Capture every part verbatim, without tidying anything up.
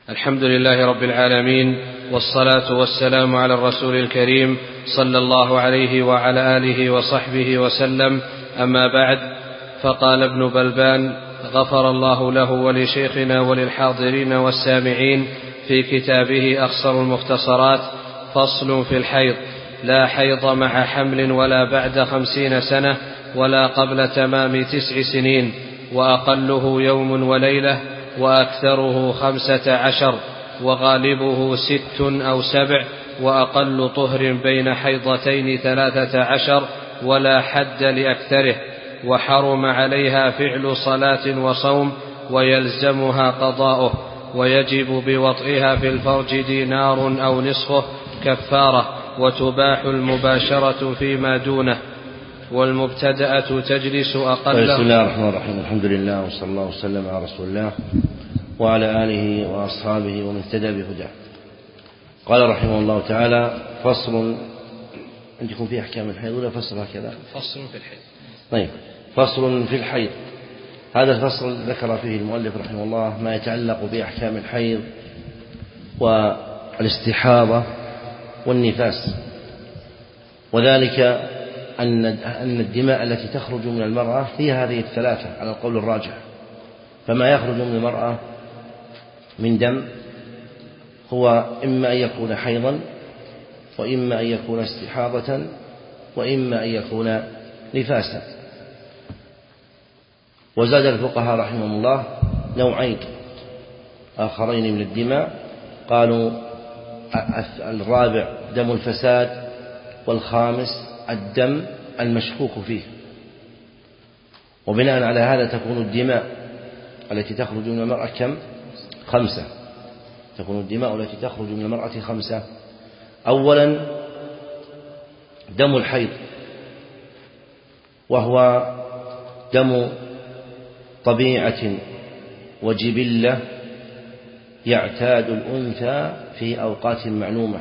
الحمد لله رب العالمين، والصلاة والسلام على الرسول الكريم صلى الله عليه وعلى آله وصحبه وسلم. أما بعد، فقال ابن بلبان غفر الله له ولشيخنا وللحاضرين والسامعين في كتابه أخصر المختصرات: فصل في الحيض: لا حيض مع حمل ولا بعد خمسين سنة ولا قبل تمام تسع سنين، وأقله يوم وليلة، وأكثره خمسة عشر، وغالبه ست أو سبع، وأقل طهر بين حيضتين ثلاثة عشر، ولا حد لأكثره. وحرم عليها فعل صلاة وصوم، ويلزمها قضاؤه، ويجب بوطئها في الفرج دينار أو نصفه كفارة، وتباح المباشرة فيما دونه، والمبتدأة تجلس أقل. بسم الله الرحمن الرحيم. الحمد لله، وصلى الله وسلم على رسول الله وعلى آله وأصحابه ومن اهتدى بهداه. قال رحمه الله تعالى: فصل. عندكم في أحكام الحيض ولا فصل هكذا؟ فصل في الحيض. طيب، فصل في الحيض. هذا الفصل ذكر فيه المؤلف رحمه الله ما يتعلق بأحكام الحيض والاستحاضة والنفاس، وذلك أن الدماء التي تخرج من المرأة هي هذه الثلاثة على القول الراجح. فما يخرج من المرأة من دم هو إما أن يكون حيضا، وإما أن يكون استحاضة، وإما أن يكون نفاسا. وزاد الفقهاء رحمهم الله نوعين آخرين من الدماء، قالوا الرابع دم الفساد، والخامس الدم المشكوك فيه. وبناء على هذا تكون الدماء التي تخرج من المرأة كم؟ خمسة. تكون الدماء التي تخرج من المرأة خمسة. أولا دم الحيض، وهو دم طبيعة وجبلة يعتاد الأنثى في أوقات معلومة.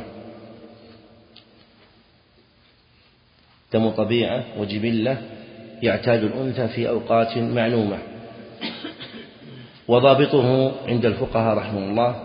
دم طبيعة وجبلة يعتاد الأنثى في أوقات معلومة. وضابطه عند الفقهاء رحمه الله،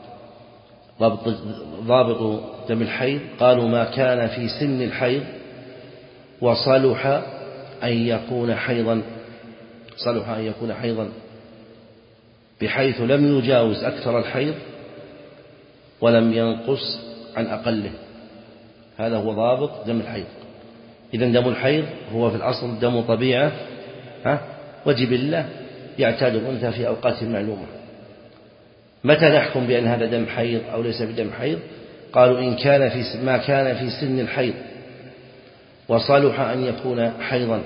ضابط دم الحيض قالوا ما كان في سن الحيض وصلح أن يكون حيضا، صلح أن يكون حيضا بحيث لم يجاوز أكثر الحيض ولم ينقص عن أقله. هذا هو ضابط دم الحيض. إذن دم الحيض هو في الأصل دم طبيعة وجبلة يعتاد الأنثى في أوقات معلومة. متى نحكم بأن هذا دم حيض أو ليس بدم حيض؟ قالوا إن كان في ما كان في سن الحيض وصلح أن يكون حيضا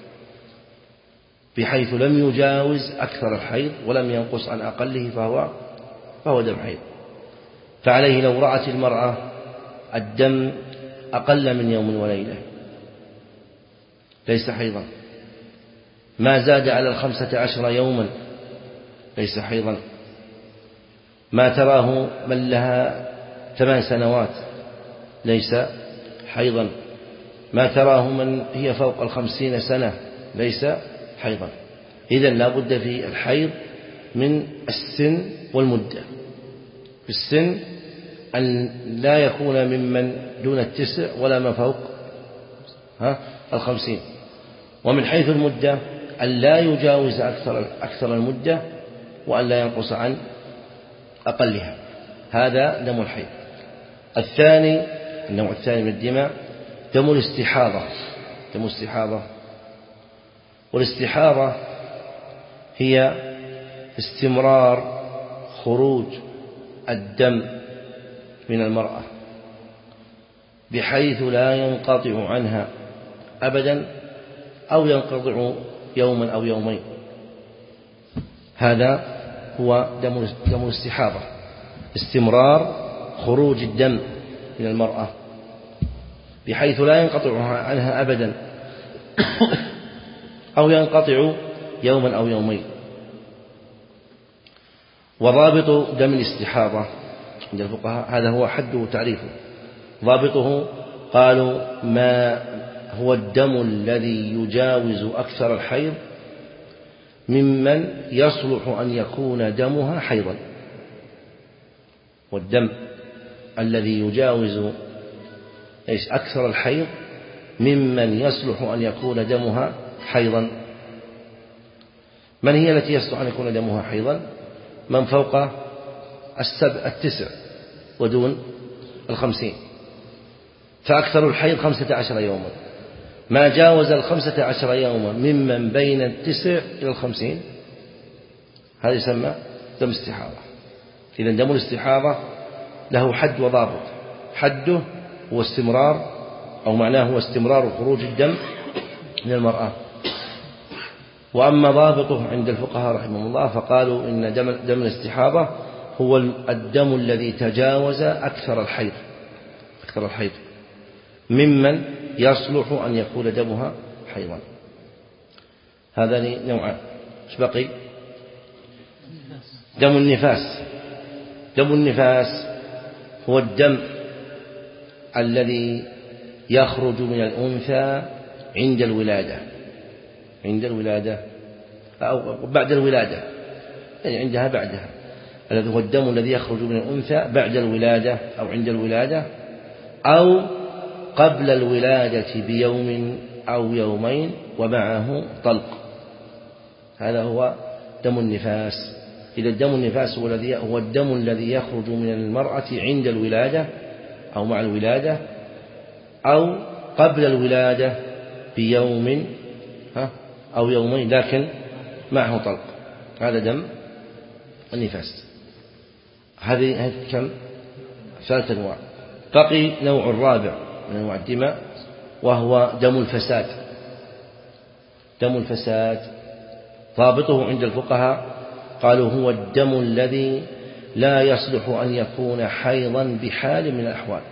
بحيث لم يجاوز أكثر الحيض ولم ينقص عن أقله فهو فهو دم حيض. فعليه لو رأت المرأة الدم أقل من يوم وليلة ليس حيضا، ما زاد على الخمسة عشر يوما ليس حيضا، ما تراه من لها ثمان سنوات ليس حيضا، ما تراه من هي فوق الخمسين سنة ليس حيضا. إذن لا بد في الحيض من السن والمدة. في السن أن لا يكون ممن دون التسع ولا ما فوق ها الخمسين. ومن حيث المدة أن لا يجاوز أكثر أكثر المدة وأن لا ينقص عن أقلها. هذا دم الحيض. الثاني، النوع الثاني من الدماء دم الاستحاضة. دم الاستحاضة، والاستحاضة هي استمرار خروج الدم من المرأة بحيث لا ينقطع عنها أبدا أو ينقطع يوما أو يومين. هذا هو دم دم الاستحاضة، استمرار خروج الدم من المرأة بحيث لا ينقطع عنها أبدا أو ينقطع يوما أو يومين. وضابط دم الاستحاضة عند الفقهاء هذا هو حده وتعريفه. ضابطه قالوا ما هو الدم الذي يجاوز أكثر الحيض ممن يصلح أن يكون دمها حيضا. والدم الذي يجاوز إيش أكثر الحيض ممن يصلح أن يكون دمها حيضا. من هي التي يصلح أن يكون دمها حيضا؟ من فوق السبع التسع ودون الخمسين، فأكثر الحيض خمسة عشر يوما. ما جاوز الخمسة عشر يوما ممن بين التسع إلى الخمسين هذا يسمى دم استحاضة. إذن دم الاستحاضة له حد وضابط. حده هو استمرار أو معناه هو استمرار خروج الدم من المرأة. وأما ضابطه عند الفقهاء رحمهم الله فقالوا إن دم, دم الاستحاضة هو الدم الذي تجاوز أكثر الحيض أكثر الحيض ممن يصلح أن يكون دمها حيضا. هذان نوعان. ايش بقي؟ دم النفاس. دم النفاس هو الدم الذي يخرج من الأنثى عند الولادة عند الولادة أو بعد الولادة، يعني عندها بعدها، الذي هو الدم الذي يخرج من الأنثى بعد الولادة أو عند الولادة أو قبل الولادة بيوم أو يومين ومعه طلق. هذا هو دم النفاس. إذا الدم النفاس هو الذي هو الدم الذي يخرج من المرأة عند الولادة أو مع الولادة أو قبل الولادة بيوم أو يومين لكن معه طلق. هذا دم النفاس. هذه كم؟ ثلاثة أنواع. بقي نوع الرابع من أنواع الدماء وهو دم الفساد. دم الفساد ضابطه عند الفقهاء قالوا هو الدم الذي لا يصلح أن يكون حيضا بحال من الأحوال.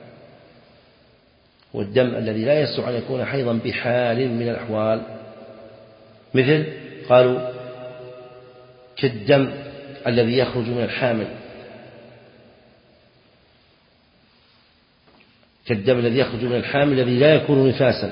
والدم الذي لا يصلح أن يكون حيضا بحال من الأحوال مثل قالوا كالدم الذي يخرج من الحامل كالدم الذي يخرج من الحامل الذي لا يكون نفاسا.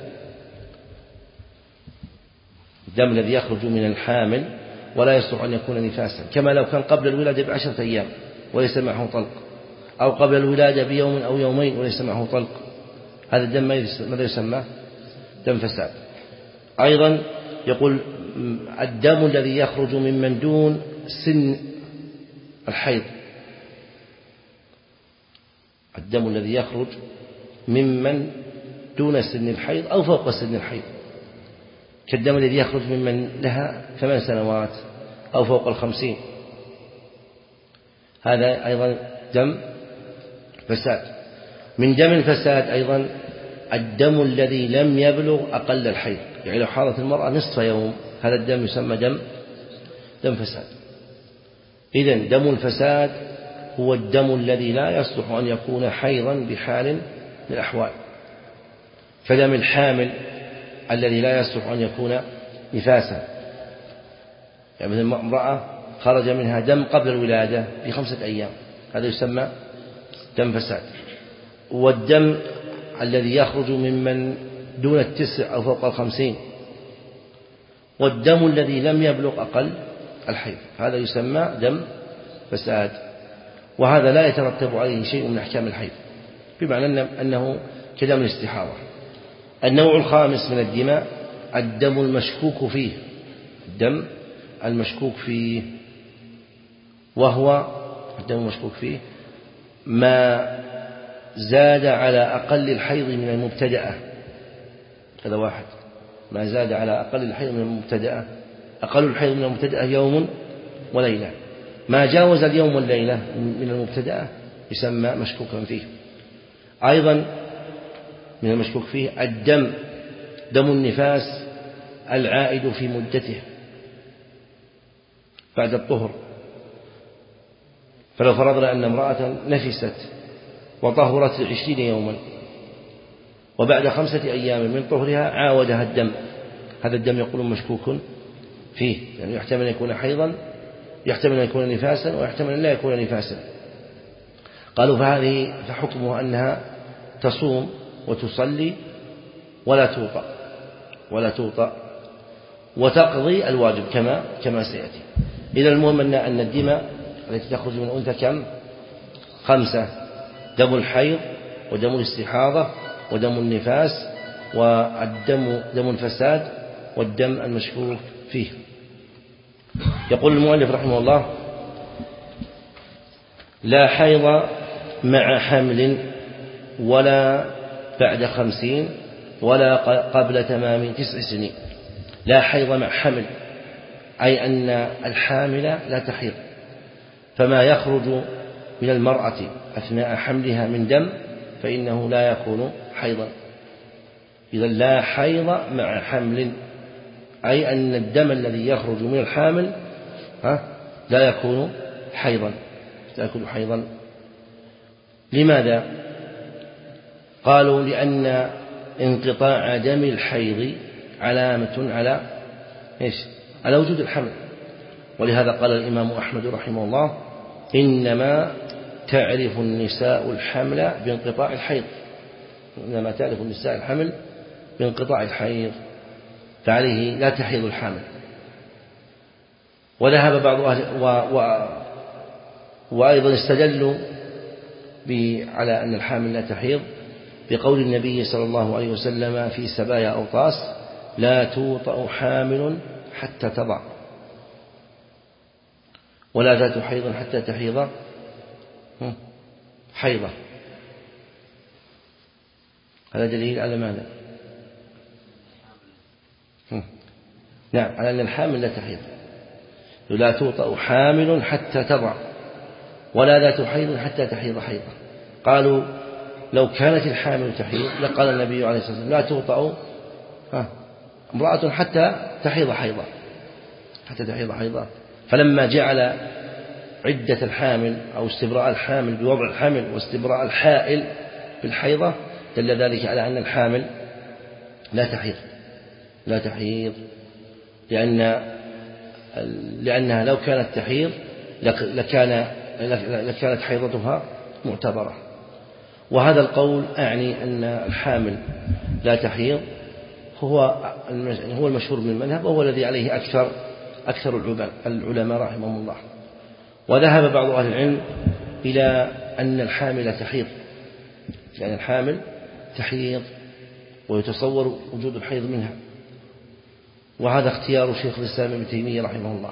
الدم الذي يخرج من الحامل ولا يصلح أن يكون نفاسا، كما لو كان قبل الولادة بعشرة أيام وليس معه طلق، أو قبل الولادة بيوم أو يومين وليس معه طلق. هذا الدم ماذا يسمى؟ دم فساد. أيضا يقول الدم الذي يخرج ممن دون سن الحيض. الدم الذي يخرج ممن دون سن الحيض أو فوق سن الحيض، كالدم الذي يخرج ممن لها ثمان سنوات أو فوق الخمسين. هذا أيضا دم فساد. من دم الفساد أيضا الدم الذي لم يبلغ أقل الحيض، يعني لو حاضت المرأة نصف يوم هذا الدم يسمى دم دم فساد. إذن دم الفساد هو الدم الذي لا يصلح أن يكون حيضا بحال من الأحوال. فدم الحامل الذي لا يصلح أن يكون نفاسا، يعني مثل امرأة خرج منها دم قبل الولادة بخمسة أيام هذا يسمى دم فساد. والدم الذي يخرج ممن دون التسع أو فوق الخمسين، والدم الذي لم يبلغ أقل الحيض هذا يسمى دم فساد. وهذا لا يترتب عليه شيء من أحكام الحيض، بمعنى أنه كدم الاستحاضة. النوع الخامس من الدماء الدم المشكوك فيه. الدم المشكوك فيه وهو الدم المشكوك فيه ما زاد على أقل الحيض من المبتدأة. هذا واحد. ما زاد على أقل الحيض من المبتدأة. أقل الحيض من المبتدأة يوم وليلة. ما جاوز اليوم والليلة من المبتدأة يسمى مشكوكا فيه. أيضا من المشكوك فيه الدم دم النفاس العائد في مدته بعد الطهر. فلو فرضنا أن امرأة نفست وطهرت عشرين يوما وبعد خمسة أيام من طهرها عاودها الدم، هذا الدم يقول مشكوك فيه، يعني يحتمل أن يكون حيضا، يحتمل أن يكون نفاسا، ويحتمل أن لا يكون نفاسا. قالوا فهذه فحكمها أنها تصوم وتصلي ولا توطأ ولا توطأ وتقضي الواجب كما كما سيأتي. إذا المهم أن الدماء التي تخرج من الأنثى كم؟ خمسة: دم الحيض، ودم الاستحاضة، ودم النفاس، والدم دم الفساد، والدم المشكوك فيه. يقول المؤلف رحمه الله: لا حيض مع حمل ولا بعد خمسين ولا قبل تمام تسع سنين. لا حيض مع حمل، أي أن الحامل لا تحيض، فما يخرج من المرأة أثناء حملها من دم فإنه لا يكون حيضا. إذا لا حيض مع حمل، أي أن الدم الذي يخرج من الحامل ها لا يكون حيضا، لا يكون حيضا. لماذا؟ قالوا: لأن انقطاع دم الحيض علامة على إيش؟ على وجود الحمل. ولهذا قال الإمام أحمد رحمه الله: إنما تعرف النساء الحمل بانقطاع الحيض، إنما تعرف النساء الحمل بانقطاع الحيض، فعليه لا تحيض الحامل. وذهب بعض أهل و... و... وأيضا استدلوا على أن الحامل لا تحيض بقول النبي صلى الله عليه وسلم في سبايا أوطاس: لا توطأ حامل حتى تضع، ولا ذات حيض حتى تحيض حيضة. هذا دليل على ماذا؟ نعم، على أن الحامل لا تحيض. لا توطأ حامل حتى تضع، ولا ذات حيض حتى تحيض حيضة. قالوا: لو كانت الحامل تحيض لقال النبي عليه الصلاة والسلام: لا توطأ امرأة حتى تحيض حيضة، حتى تحيض حيضة. فلما جعل عدة الحامل أو استبراء الحامل بوضع الحمل واستبراء الحائل بالحيضة دل ذلك على أن الحامل لا تحيض، لا تحيض، لأن لأنها لو كانت تحيض لكان لكانت حيضتها معتبرة. وهذا القول أعني أن الحامل لا تحيض هو هو المشهور من المذهب، وهو الذي عليه أكثر أكثر العلماء رحمهم الله. وذهب بعض أهل العلم إلى أن الحامل تحيض، لأن الحامل تحيض ويتصور وجود الحيض منها، وهذا اختيار شيخ الإسلام ابن تيمية رحمه الله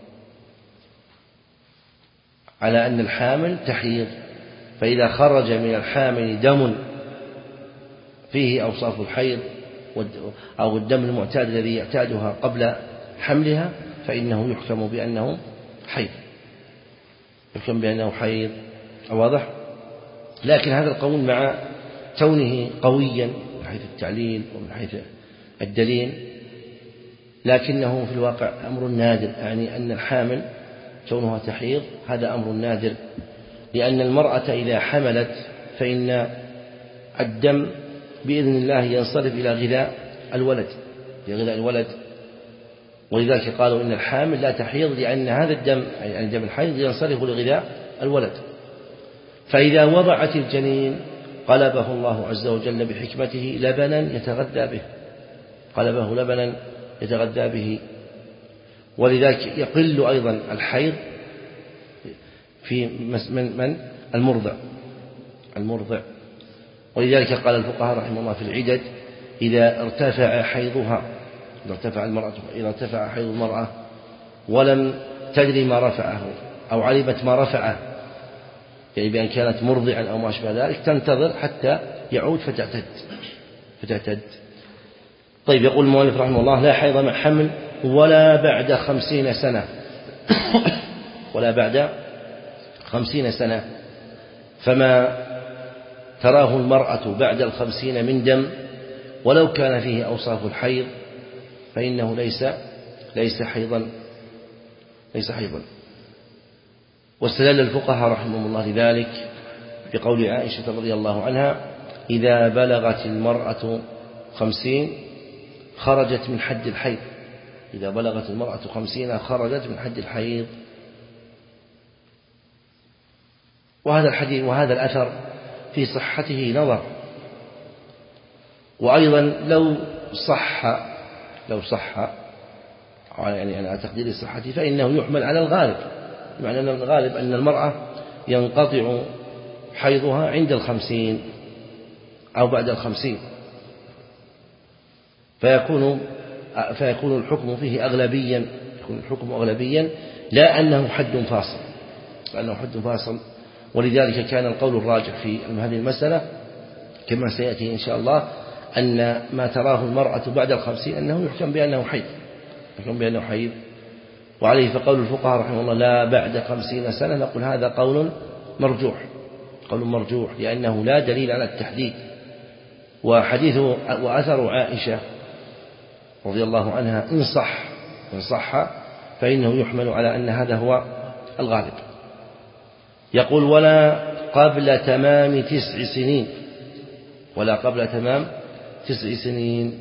على أن الحامل تحيض. فإذا خرج من الحامل دم فيه أوصاف الحيض أو الدم المعتاد الذي يعتادها قبل حملها فإنه يحكم بأنه حيض، يحكم بأنه حيض. واضح؟ لكن هذا القول مع كونه قويا من حيث التعليل ومن حيث الدليل، لكنه في الواقع أمر نادر، يعني أن الحامل كونها تحيض هذا أمر نادر، لأن المرأة إذا حملت فإن الدم بإذن الله ينصرف إلى غذاء الولد، إلى غذاء الولد. ولذلك قالوا إن الحامل لا تحيض لأن هذا الدم، يعني دم الحيض، ينصرف لغذاء الولد. فإذا وضعت الجنين قلبه الله عز وجل بحكمته لبنا يتغذى به، قلبه لبنا يتغذى به. ولذلك يقل أيضا الحيض في من, من المرضع المرضع ولذلك قال الفقهاء رحمه الله في العدد: إذا ارتفع حيضها، إذا ارتفع المرأة إذا ارتفع حيض المرأة ولم تدري ما رفعه أو علمت ما رفعه، يعني بأن كانت مرضعا أو ما أشبه ذلك، تنتظر حتى يعود فتعتد فتعتد طيب. يقول المؤلف رحمه الله: لا حيض مع حمل ولا بعد خمسين سنة ولا بعد خمسين سنة. فما تراه المرأة بعد الخمسين من دم ولو كان فيه أوصاف الحيض فإنه ليس ليس حيضا ليس حيضا. واستدل الفقهاء رحمهم الله لذلك بقول عائشة رضي الله عنها: إذا بلغت المرأة خمسين خرجت من حد الحيض، إذا بلغت المرأة خمسين خرجت من حد الحيض. وهذا الحديث وهذا الأثر في صحته نظر. وأيضا لو صح لو صح يعني على تقدير صحته فإنه يحمل على الغالب، بمعنى أن الغالب أن المرأة ينقطع حيضها عند الخمسين أو بعد الخمسين، فيكون فيكون الحكم فيه أغلبيا، يكون الحكم أغلبيا لا أنه حد فاصل، لأنه حد فاصل. ولذلك كان القول الراجح في هذه المسألة كما سيأتي إن شاء الله أن ما تراه المرأة بعد الخمسين أنه يحكم بأنه حيض، يحكم بأنه حيض. وعليه فقول الفقهاء رحمه الله لا بعد خمسين سنة، نقول هذا قول مرجوح، قول مرجوح لأنه لا دليل على التحديد. وحديث وأثر عائشة رضي الله عنها إن صح إن صح فإنه يحمل على أن هذا هو الغالب. يقول ولا قبل تمام تسع سنين، ولا قبل تمام تسع سنين،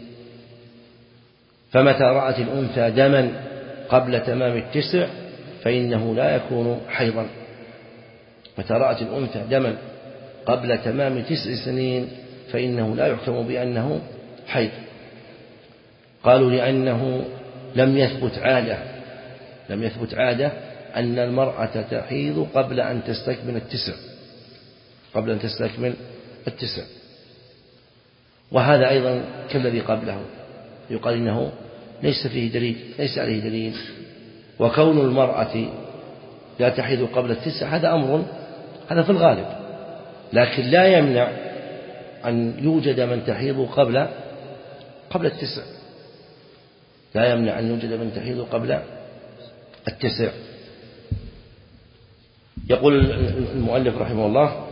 فمتى رأت الأنثى دما قبل تمام التسع فإنه لا يكون حيضا. متى رأت الأنثى دما قبل تمام تسع سنين فإنه لا يحكم بأنه حيض. قالوا لأنه لم يثبت عادة، لم يثبت عادة أن المرأة تحيض قبل أن تستكمل التسع، قبل أن تستكمل التسع. وهذا أيضا كالذي قبله، يقال إنه ليس فيه دليل، ليس عليه دليل. وكون المرأة لا تحيض قبل التسع هذا أمر، هذا في الغالب، لكن لا يمنع أن يوجد من تحيض قبل قبل التسع، لا يمنع أن يوجد من تحيض قبل التسع. يقول المؤلف رحمه الله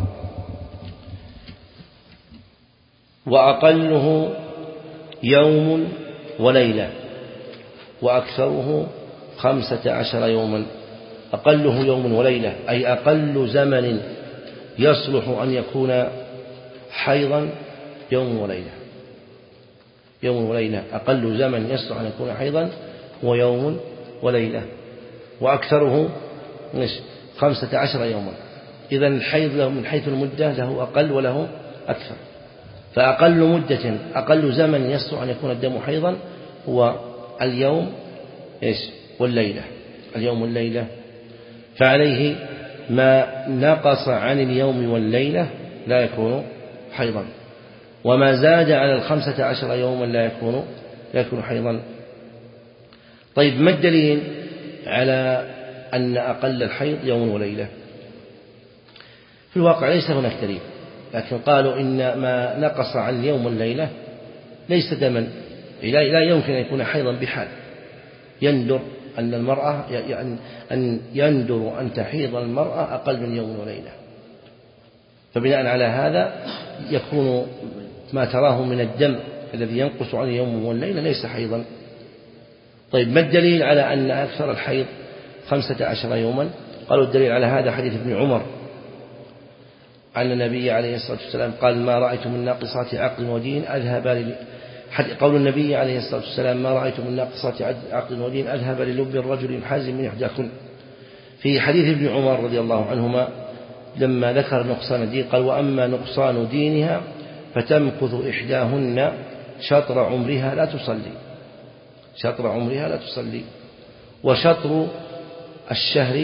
وأقله يوم وليلة وأكثره خمسة عشر يوما. أقله يوم وليلة أي أقل زمن يصلح أن يكون حيضا يوم وليلة، يوم وليلة أقل زمن يصلح أن يكون حيضا هو يوم وليلة، وأكثره خمسة عشر يوما. إذن الحيض له من حيث المدة له أقل وله أكثر، فأقل مدة أقل زمن يصلح أن يكون الدم حيضا هو اليوم إيش والليلة، اليوم والليلة. فعليه ما نقص عن اليوم والليلة لا يكون حيضا، وما زاد على الخمسة عشر يوما لا يكون لا يكون حيضا. طيب ما الدليل على أن أقل الحيض يوم وليلة؟ في الواقع ليس هناك دليل، لكن قالوا إن ما نقص عن اليوم والليلة ليس دما، لا يمكن أن يكون حيضا بحال. يندر أن المرأة يعني أن يندر أن تحيض المرأة أقل من يوم وليلة، فبناء على هذا يكون ما تراه من الدم الذي ينقص عن اليوم والليلة ليس حيضا. طيب ما الدليل على أن أكثر الحيض خمسة عشر يوما؟ قالوا الدليل على هذا حديث ابن عمر أن النبي عليه الصلاة والسلام قال ما رأيت من ناقصات عقل ودين أذهب لل... قول النبي عليه الصلاة والسلام ما رأيت من ناقصات عقل ودين أذهب للب الرجل حازم من إحداكن. في حديث ابن عمر رضي الله عنهما لما ذكر نقصان الدين قال وأما نقصان دينها فتمكث إحداهن شطر عمرها لا تصلي، شطر عمرها لا تصلي، وشطر الشهر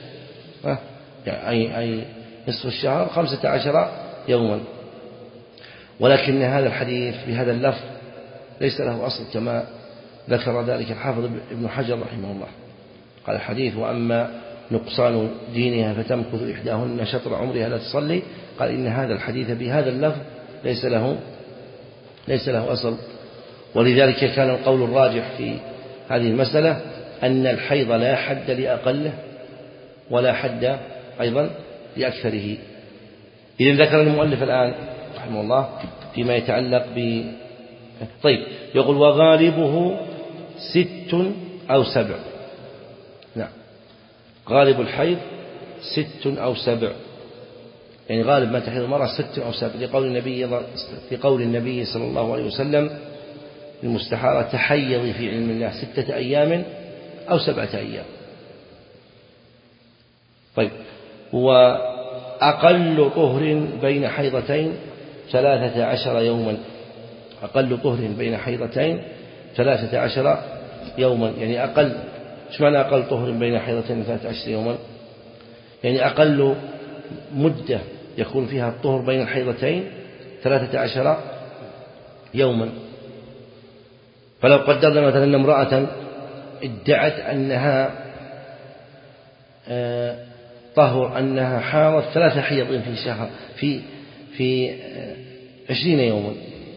أي أي نصف الشهر خمسة عشر يوما. ولكن هذا الحديث بهذا اللفظ ليس له أصل كما ذكر ذلك الحافظ ابن حجر رحمه الله. قال الحديث وأما نقصان دينها فتمكث إحداهن شطر عمرها لا تصلي، قال إن هذا الحديث بهذا اللفظ ليس له ليس له أصل. ولذلك كان القول الراجح في هذه المسألة أن الحيض لا حد لأقله ولا حد أيضا لأكثره. إذن ذكر المؤلف الآن رحمه الله فيما يتعلق ب طيب يقول وغالبه ست أو سبع. نعم غالب الحيض ست أو سبع، يعني غالب ما تحيض المرأة ست أو سبع، لقول النبي في قول النبي صلى الله عليه وسلم المستحارة تحيضي في علم الله ستة أيام أو سبعة أيام. طيب وأقل طهر بين حيضتين ثلاثة عشر يوما، أقل طهر بين حيضتين ثلاثة عشر يوما، يعني أقل إيش معنى أقل طهر بين حيضتين ثلاثة عشر يوما؟ يعني أقل مدة يكون فيها الطهر بين الحيضتين ثلاثة عشر يوما. فلو قدرنا مثلا أن امرأة ادعت أنها طهر أنها حاضت ثلاث حيض في شهر في في عشرين يوما،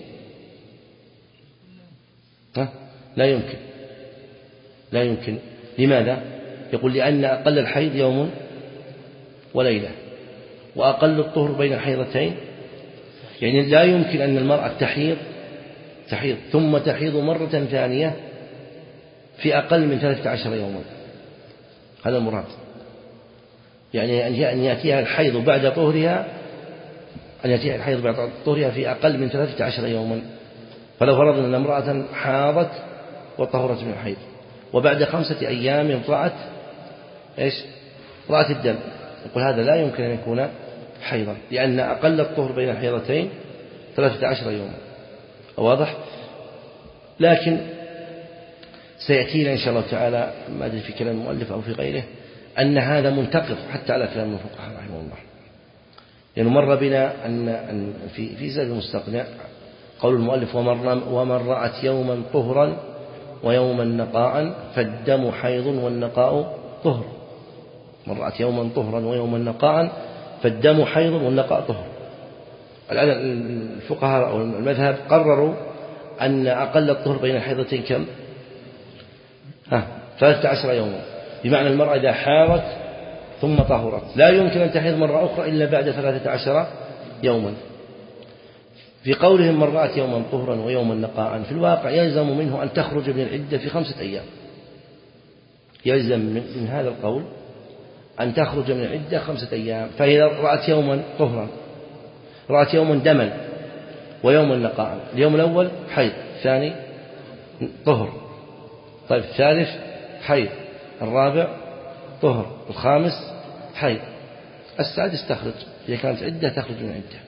لا يمكن لا يمكن. لماذا؟ يقول لأن أقل الحيض يوم وليلة، وأقل الطهر بين الحيضتين، يعني لا يمكن أن المرأة تحيض تحيض ثم تحيض مرة ثانية في أقل من ثلاثة عشر يوما. هذا المراد، يعني أن يأتيها الحيض بعد طهرها أن يأتيها الحيض بعد طهرها في أقل من ثلاثة عشر يوما. فلو فرضنا أن امرأة حاضت وطهرت من الحيض وبعد خمسة أيام رأت إيش؟ رأت الدم، يقول هذا لا يمكن أن يكون حيضا، لأن أقل الطهر بين الحيضتين ثلاثة عشر يوما. واضح؟ لكن سيأتينا إن شاء الله تعالى، ما أدري في كلام المؤلف أو في غيره، أن هذا منتقض حتى على كلام الفقهاء رحمه الله. يعني مر بنا أن في في زاد المستقنع قول المؤلف ومن رأت يوما طهرا ويوما نقاء فالدم حيض والنقاء طهر. من رأت يوما طهرا ويوما نقاء فالدم حيض والنقاء طهر. الآن الفقهاء أو المذهب قرروا أن أقل الطهر بين الحيضتين كم؟ ها ثلاثة عشر يوما، بمعنى المرأة إذا حاضت ثم طهرت لا يمكن أن تحيض مرة أخرى إلا بعد ثلاثة عشر يوما. في قولهم من رأت يوما طهرا ويوما نقاء، في الواقع يلزم منه أن تخرج من العدة في خمسة أيام. يلزم من هذا القول أن تخرج من العدة خمسة أيام. فإذا رأت يوما طهرا، رأت يوما دما ويوما نقاء، اليوم الأول حيض، الثاني طهر، طيب الثالث حيض، الرابع طهر، الخامس حيض، السادس تخرج. إذا كانت عدة تخرج من عدة.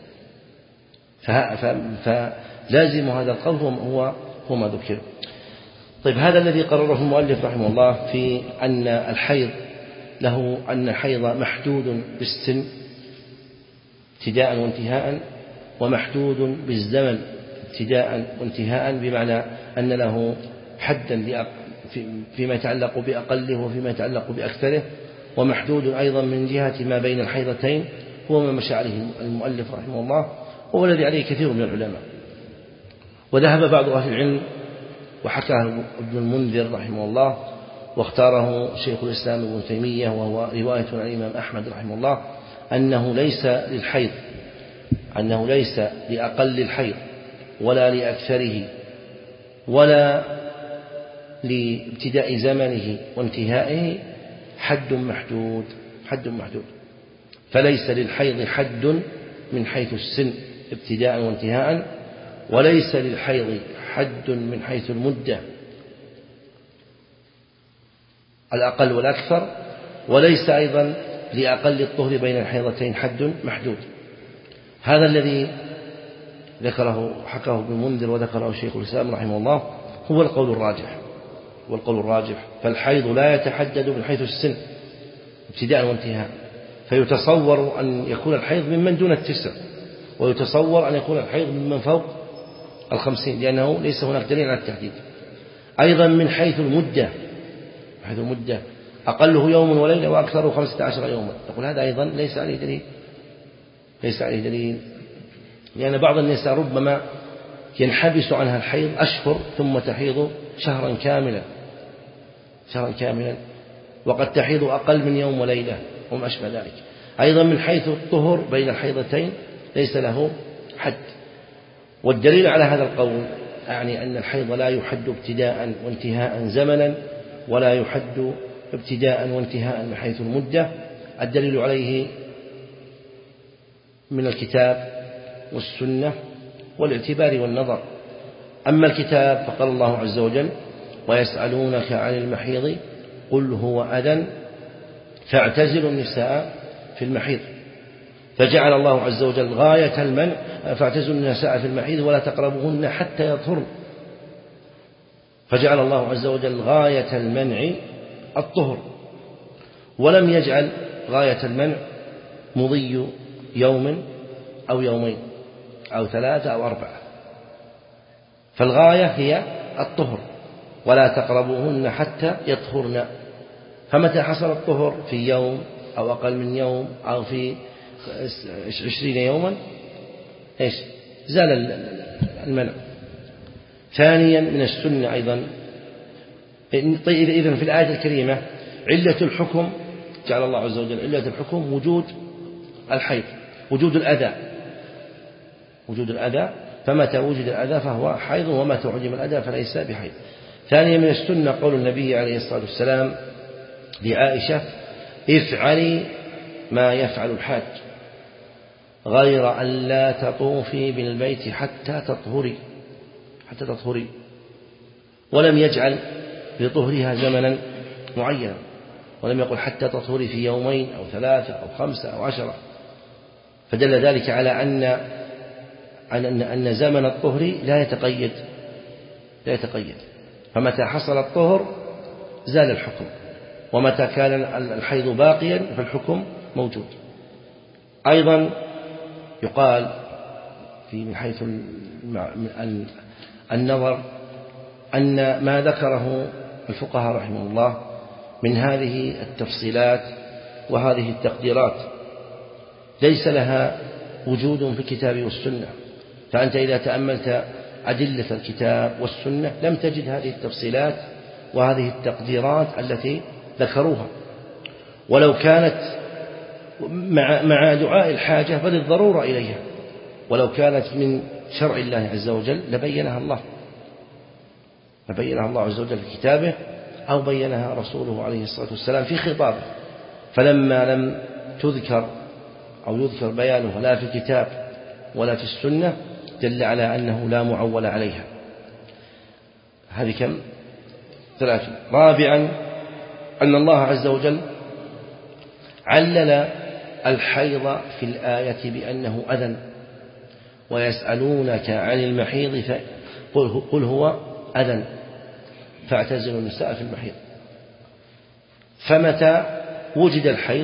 فلازم هذا القول هو هو ما ذكر. طيب هذا الذي قرره المؤلف رحمه الله في أن الحيض له أن الحيض محدود بالسن ابتداء وانتهاء، ومحدود بالزمن ابتداء وانتهاء، بمعنى أن له حدا فيما يتعلق بأقله وفيما يتعلق بأكثره، ومحدود أيضا من جهة ما بين الحيضتين، هو ما مشى عليه المؤلف رحمه الله، وهو الذي عليه كثير من العلماء. وذهب بعض أهل العلم وحكاه ابن المنذر رحمه الله واختاره شيخ الإسلام ابن تيمية، وهو رواية عن الإمام أحمد رحمه الله، أنه ليس للحيض أنه ليس لأقل الحيض ولا لأكثره ولا لابتداء زمنه وانتهائه حد محدود حد محدود فليس للحيض حد من حيث السن ابتداء وانتهاء، وليس للحيض حد من حيث المدة الأقل والأكثر، وليس أيضا لأقل الطهر بين الحيضتين حد محدود. هذا الذي ذكره حكاه ابن المنذر وذكره شيخ الإسلام رحمه الله هو القول الراجح والقول الراجح فالحيض لا يتحدد من حيث السن ابتداء وانتهاء، فيتصور أن يكون الحيض ممن دون التسع، ويتصور أن يكون الحيض ممن فوق الخمسين، لأنه ليس هناك دليل على التحديد. أيضا من حيث المدة حيث المدة أقله يوم وليلة وأكثره خمسة عشر يوما، يقول هذا أيضا ليس عليه دليل ليس عليه دليل لأن بعض النساء ربما ينحبس عنها الحيض أشهر ثم تحيض شهرا كاملا شهرا كاملا وقد تحيض أقل من يوم وليلة وما أشبه ذلك. أيضا من حيث الطهر بين الحيضتين ليس له حد، والدليل على هذا القول يعني أن الحيض لا يحد ابتداء وانتهاء زمنا، ولا يحد ابتداء وانتهاء من حيث المدة. الدليل عليه من الكتاب والسنة والاعتبار والنظر. أما الكتاب فقال الله عز وجل ويسألونك عن المحيض قل هو أذى فاعتزلوا النساء في المحيض، فجعل الله عز وجل غاية المنع فاعتزلوا النساء في المحيض ولا تقربوهن حتى يطهرن، فجعل الله عز وجل غاية المنع الطهر، ولم يجعل غاية المنع مضي يوم أو يومين أو ثلاثة أو أربعة، فالغاية هي الطهر، ولا تقربوهن حتى يطهرن. فمتى حصل الطهر في يوم أو أقل من يوم أو في عشرين يوما إيش زال المنع. ثانيا من السنة أيضا، طيب إذن في الآية الكريمة علة الحكم جعل الله عز وجل علة الحكم وجود الحيض، وجود الأذى، وجود الأذى، فمتى وجد الأذى فهو حيض، ومتى عدم الأذى فليس بحيض. ثانيا من السنة قول النبي عليه الصلاة والسلام لعائشة: افعلي ما يفعل الحاج غير أن لا تطوفي بالبيت حتى تطهري حتى تطهري ولم يجعل لطهرها زمنا معينا، ولم يقل حتى تطهري في يومين أو ثلاثة أو خمسة أو عشرة، فدل ذلك على أن أن أن زمن الطهر لا يتقيد لا يتقيد فمتى حصل الطهر زال الحكم، ومتى كان الحيض باقيا فالحكم موجود. أيضا يقال في من حيث النظر أن ما ذكره الفقهاء رحمه الله من هذه التفصيلات وهذه التقديرات ليس لها وجود في الكتاب والسنة، فأنت إذا تأملت أدلة الكتاب والسنة لم تجد هذه التفصيلات وهذه التقديرات التي ذكروها، ولو كانت مع مع دعاء الحاجة بل الضرورة إليها، ولو كانت من شرع الله عز وجل لبينها الله لبينها الله عز وجل في كتابه أو بينها رسوله عليه الصلاة والسلام في خطابه، فلما لم تذكر أو يذكر بيانها لا في الكتاب ولا في السنة دل على أنه لا معول عليها. هذه كم؟ ثلاثة. رابعا أن الله عز وجل علل الحيض في الآية بأنه أذى، ويسألونك عن المحيض قل هو أذى فاعتزلوا النساء في المحيض. فمتى وجد الحيض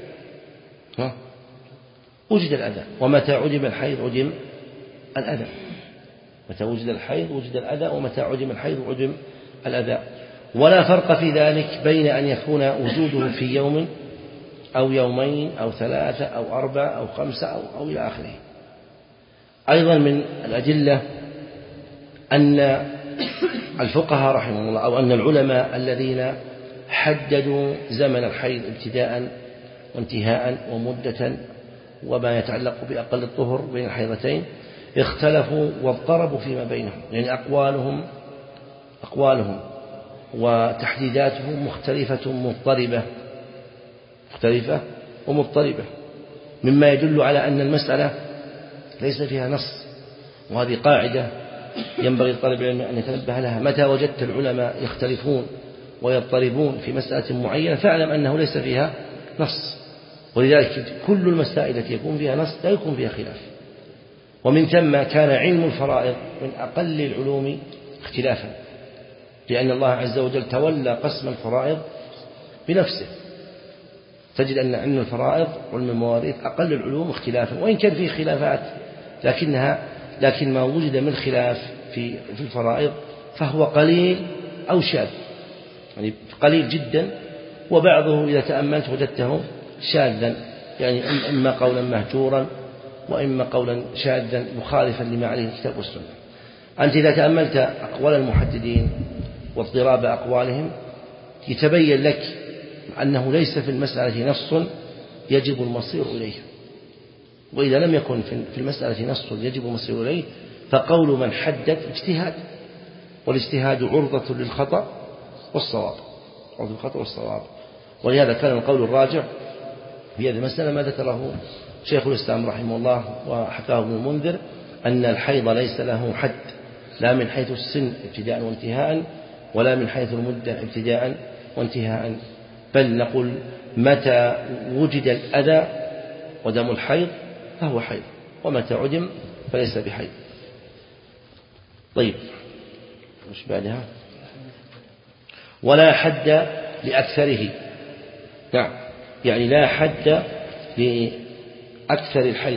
وجد الأذى، ومتى عدم الحيض عدم الأذى. متى وجد الحيض وجد الأذى، ومتى عدم الحيض عدم الأذى. ولا فرق في ذلك بين أن يكون وجوده في يوم أو يومين أو ثلاثة أو أربعة أو خمسة أو, أو إلى آخره. أيضا من الأدلة أن الفقهاء رحمهم الله أو أن العلماء الذين حددوا زمن الحيض ابتداء وانتهاء ومدة وما يتعلق بأقل الطهر بين الحيضتين اختلفوا واضطربوا فيما بينهم، يعني أقوالهم أقوالهم وتحديداتهم مختلفة مضطربة مختلفة ومضطربة، مما يدل على أن المسألة ليس فيها نص. وهذه قاعدة ينبغي لطالب العلم أن يتنبه لها: متى وجدت العلماء يختلفون ويضطربون في مسألة معينة فاعلم أنه ليس فيها نص. ولذلك كل المسائل التي يكون فيها نص لا يكون فيها خلاف. ومن ثم كان علم الفرائض من أقل العلوم اختلافا، لأن الله عز وجل تولى قسم الفرائض بنفسه. تجد أن علم الفرائض وعلم المواريث أقل العلوم اختلافا، وإن كان فيه خلافات لكنها لكن ما وجد من خلاف في في الفرائض فهو قليل أو شاذ، يعني قليل جدا، وبعضه إذا تأملت وجدته شاذا، يعني إما قولا مهجورا وإما قولا شاذا مخالفا لما عليه الكتاب والسنة. أنت إذا تأملت أقوال المحددين واضطراب أقوالهم يتبين لك أنه ليس في المسألة نص يجب المصير إليه، وإذا لم يكن في المسألة نص يجب المصير إليه فقول من حدد اجتهاد، والاجتهاد عرضة للخطأ والصواب عرضة للخطأ والصواب. ولهذا كان القول الراجع في هذه المسألة ما ذكره شيخ الإسلام رحمه الله وحكاه ابن المنذر، أن الحيض ليس له حد، لا من حيث السن ابتداء وانتهاء ولا من حيث المدة ابتداء وانتهاء، بل نقول متى وجد الأذى ودم الحيض فهو حيض، ومتى عدم فليس بحيض. طيب وش بعدها؟ ولا حد لأكثره. نعم، يعني لا حد أكثر الحيض،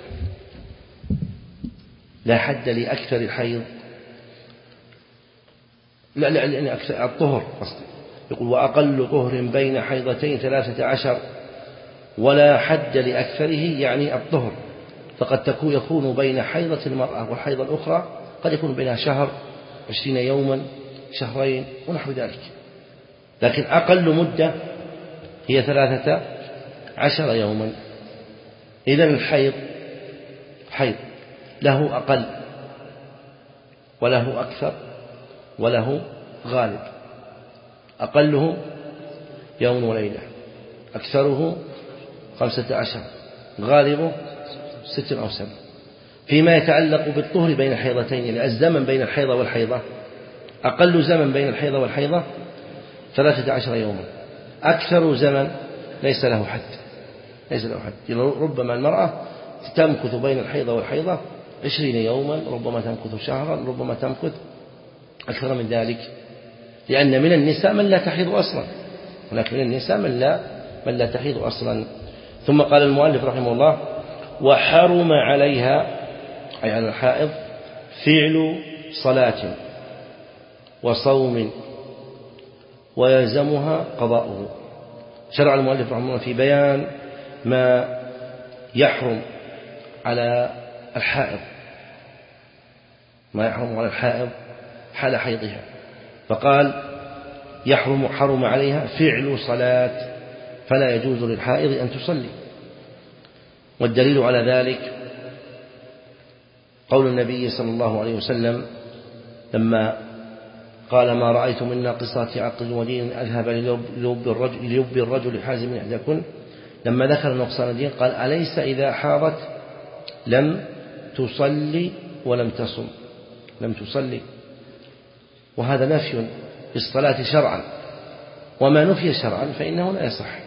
لا حد لأكثر الحيض، لا لا يعني أكثر الطهر قصدي، يقول وأقل طهر بين حيضتين ثلاثة عشر، ولا حد لأكثره يعني الطهر، فقد يكون بين حيضة المرأة والحيضة الأخرى قد يكون بينها شهر، عشرين يوما، شهرين ونحو ذلك، لكن أقل مدة هي ثلاثة عشر يوما. إذن الحيض حيض له أقل وله أكثر وله غالب، أقله يوم وليلة، أكثره خمسة عشر، غالبه ست أو سبع. فيما يتعلق بالطهر بين الحيضتين، يعني الزمن بين الحيضة والحيضة، أقل زمن بين الحيضة والحيضة ثلاثة عشر يوما، أكثر زمن ليس له حد، ليس له حد. ربما المرأة تمكث بين الحيضة والحيضة عشرين يوما، ربما تمكث شهرا، ربما تمكث أكثر من ذلك، لأن من النساء من لا تحيض أصلا، هناك من النساء من لا, من لا تحيض أصلا. ثم قال المؤلف رحمه الله وحرم عليها أي على الحائض فعل صلاة وصوم ويلزمها قضاؤه. شرع المؤلف رحمه الله في بيان ما يحرم على الحائض، ما يحرم على الحائض حال حيضها، فقال يحرم حرم عليها فعل صلاة، فلا يجوز للحائض أن تصلي. والدليل على ذلك قول النبي صلى الله عليه وسلم لما قال ما رأيت من ناقصات عقل ودين أذهب للب الرجل, للب الرجل حازم من إحداكن، لما ذكر نقصان الدين قال أليس إذا حاضت لم تصلي ولم تصم، لم تصلي، وهذا نفي بالصلاة شرعا، وما نفي شرعا فإنه لا يصح.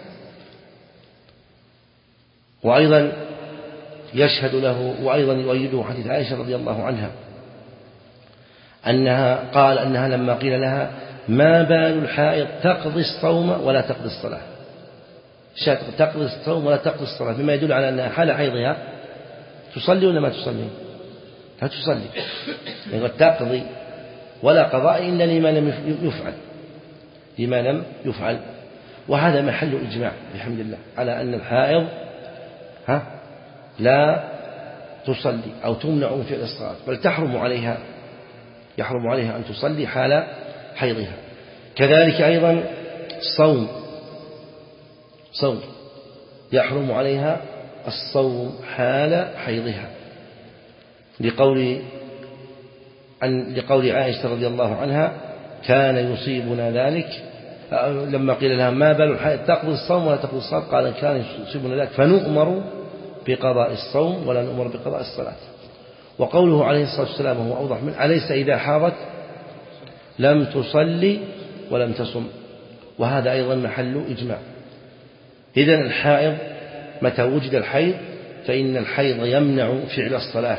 وأيضا يشهد له وأيضا يؤيده حديث عائشة رضي الله عنها أنها قال أنها لما قيل لها ما بال الحائض تقضي الصوم ولا تقضي الصلاة، تقضي الصوم ولا تقضي الصلاة، بما يدل على أنها حال حيضها تصلي ولا ما تصلي؟ لا تصلي، يعني تقضي ولا قضاء إلا لما لم يفعل، لما لم يفعل. وهذا محل إجماع بحمد الله على أن الحائض ها لا تصلي أو تمنع من فعل الصلاة، بل تحرم عليها، يحرم عليها أن تصلي حال حيضها. كذلك أيضا الصوم، صوم يحرم عليها الصوم حال حيضها، لقول عن لقول عائشة رضي الله عنها كان يصيبنا ذلك لما قيل لها ما بال الحائض تقضي الصوم ولا تقضي الصلاة، قال كان يصيبنا ذلك فنؤمر بقضاء الصوم ولا نؤمر بقضاء الصلاة. وقوله عليه الصلاة والسلام هو أوضح من أليس إذا حاضت لم تصلي ولم تصم، وهذا أيضا محل إجماع. إذن الحائض متى وجد الحيض فإن الحيض يمنع فعل الصلاة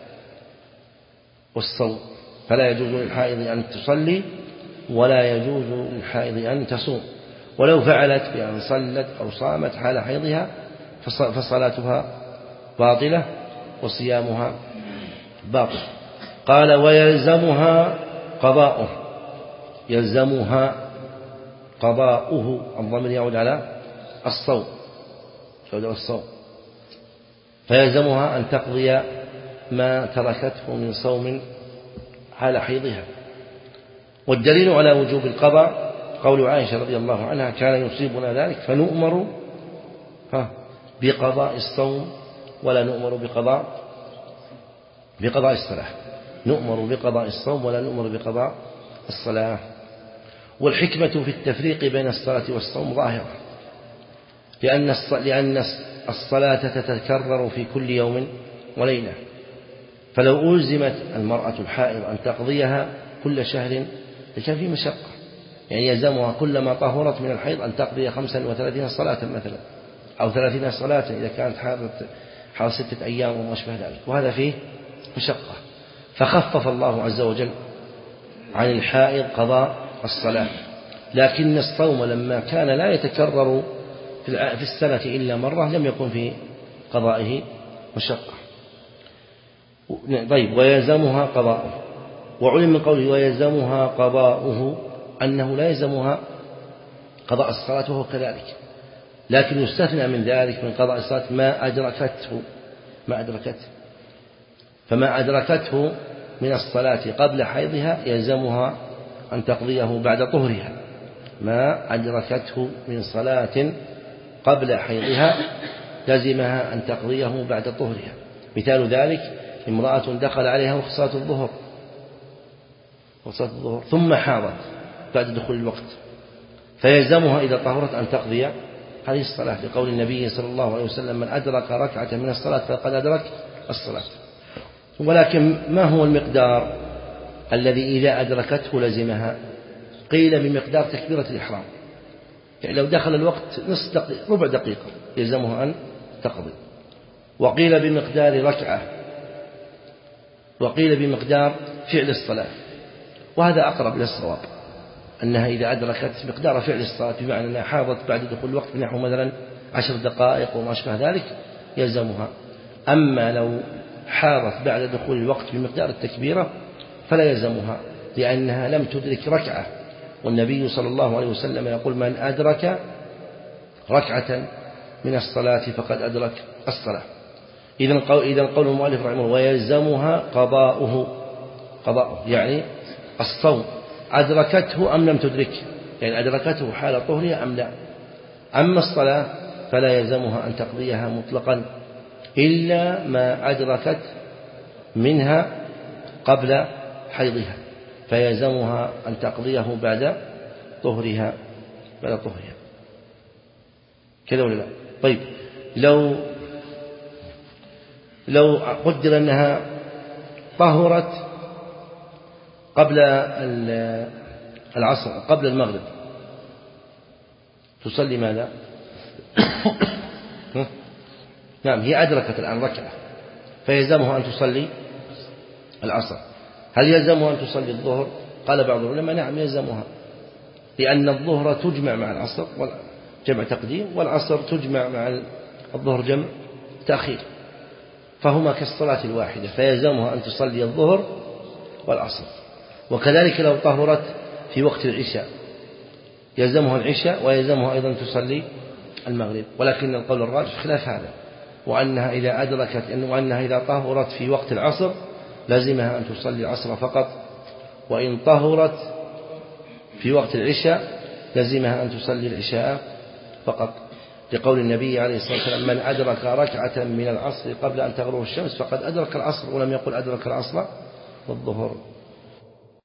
والصوم، فلا يجوز للحائض أن تصلي ولا يجوز للحائض أن تصوم، ولو فعلت بأن صلت أو صامت حال حيضها فصلاتها باطلة وصيامها باطل. قال ويلزمها قضاؤه، يلزمها قضاؤه، الضمير يعود على الصوم، يعود على الصوم، فيلزمها أن تقضي ما تركته من صوم حال حيضها. والدليل على وجوب القضاء قول عائشة رضي الله عنها كان يصيبنا ذلك فنؤمر بقضاء الصوم ولا نؤمر بقضاء بقضاء الصلاة، نؤمر بقضاء الصوم ولا نؤمر بقضاء الصلاة. والحكمة في التفريق بين الصلاة والصوم ظاهرة، لأن لأن الصلاة تتكرر في كل يوم وليلة، فلو ألزمت المرأة الحائض أن تقضيها كل شهر لكان في مشقة، يعني يلزمها كلما طهرت من الحيض أن تقضي خمسا وثلاثين صلاة مثلا أو ثلاثين صلاة إذا كانت حاضت حال ستة أيام وما أشبه ذلك، وهذا فيه مشقة، فخفف الله عز وجل عن الحائض قضاء الصلاة. لكن الصوم لما كان لا يتكرر في السنة إلا مرة لم يكن فيه قضائه مشقة. طيب ويلزمها قضاؤه. وعلم من قوله ويلزمها قضاؤه أنه لا يلزمها قضاء الصلاة وهو كذلك، لكن يستثنى من ذلك من قضاء الصلاة ما أدركته ما أدركته فما أدركته من الصلاة قبل حيضها يلزمها أن تقضيه بعد طهرها. ما أدركته من صلاة قبل حيضها لزمها أن تقضيه بعد طهرها. مثال ذلك امرأة دخل عليها رخصة الظهر رخصة الظهر ثم حاضت بعد دخول الوقت، فيلزمها إذا طهرت أن تقضي هذه الصلاة لقول النبي صلى الله عليه وسلم من أدرك ركعة من الصلاة فقد أدرك الصلاة. ولكن ما هو المقدار الذي إذا أدركته لزمها؟ قيل بمقدار تكبيرة الإحرام، يعني لو دخل الوقت نصف دقيقة ربع دقيقة يلزمها أن تقضي. وقيل بمقدار ركعة، وقيل بمقدار فعل الصلاة، وهذا أقرب للصواب أنها إذا أدركت مقدار فعل الصلاة بمعنى أنها حاضت بعد دخول الوقت بنحو مثلا عشر دقائق وما أشبه ذلك يلزمها. أما لو حاضت بعد دخول الوقت بمقدار التكبيرة فلا يلزمها، لأنها لم تدرك ركعة، والنبي صلى الله عليه وسلم يقول من أدرك ركعة من الصلاة فقد أدرك الصلاة. إذن قول, إذن قول المؤلف رحمه الله ويلزمها قضاؤه قضاؤه يعني الصوم أدركته أم لم تدرك، يعني أدركته حال طهرها أم لا. أما الصلاة فلا يلزمها أن تقضيها مطلقا إلا ما أدركت منها قبل حيضها، فيلزمها أن تقضيه بعد طهرها بعد طهرها كذا ولا لا؟ طيب لو لو قدر أنها طهرت قبل العصر قبل المغرب تصلي ماذا؟ نعم هي أدركت الآن ركعة فيلزمها أن تصلي العصر. هل يلزمها أن تصلي الظهر؟ قال بعض العلماء نعم يلزمها، لأن الظهر تجمع مع العصر جمع تقديم، والعصر تجمع مع الظهر جمع تأخير، فهما كالصلاة الواحدة، فيلزمها أن تصلي الظهر والعصر. وكذلك لو طهرت في وقت العشاء يلزمها العشاء ويلزمها أيضا تصلي المغرب، ولكن القول الراجح خلاف هذا، وأنها إذا أدركت وأنها إذا طهرت في وقت العصر لازمها أن تصلي العصر فقط، وإن طهرت في وقت العشاء لازمها أن تصلي العشاء فقط، لقول النبي عليه الصلاة والسلام من أدرك ركعة من العصر قبل أن تغرب الشمس فقد أدرك العصر، ولم يقل أدرك العصر والظهر.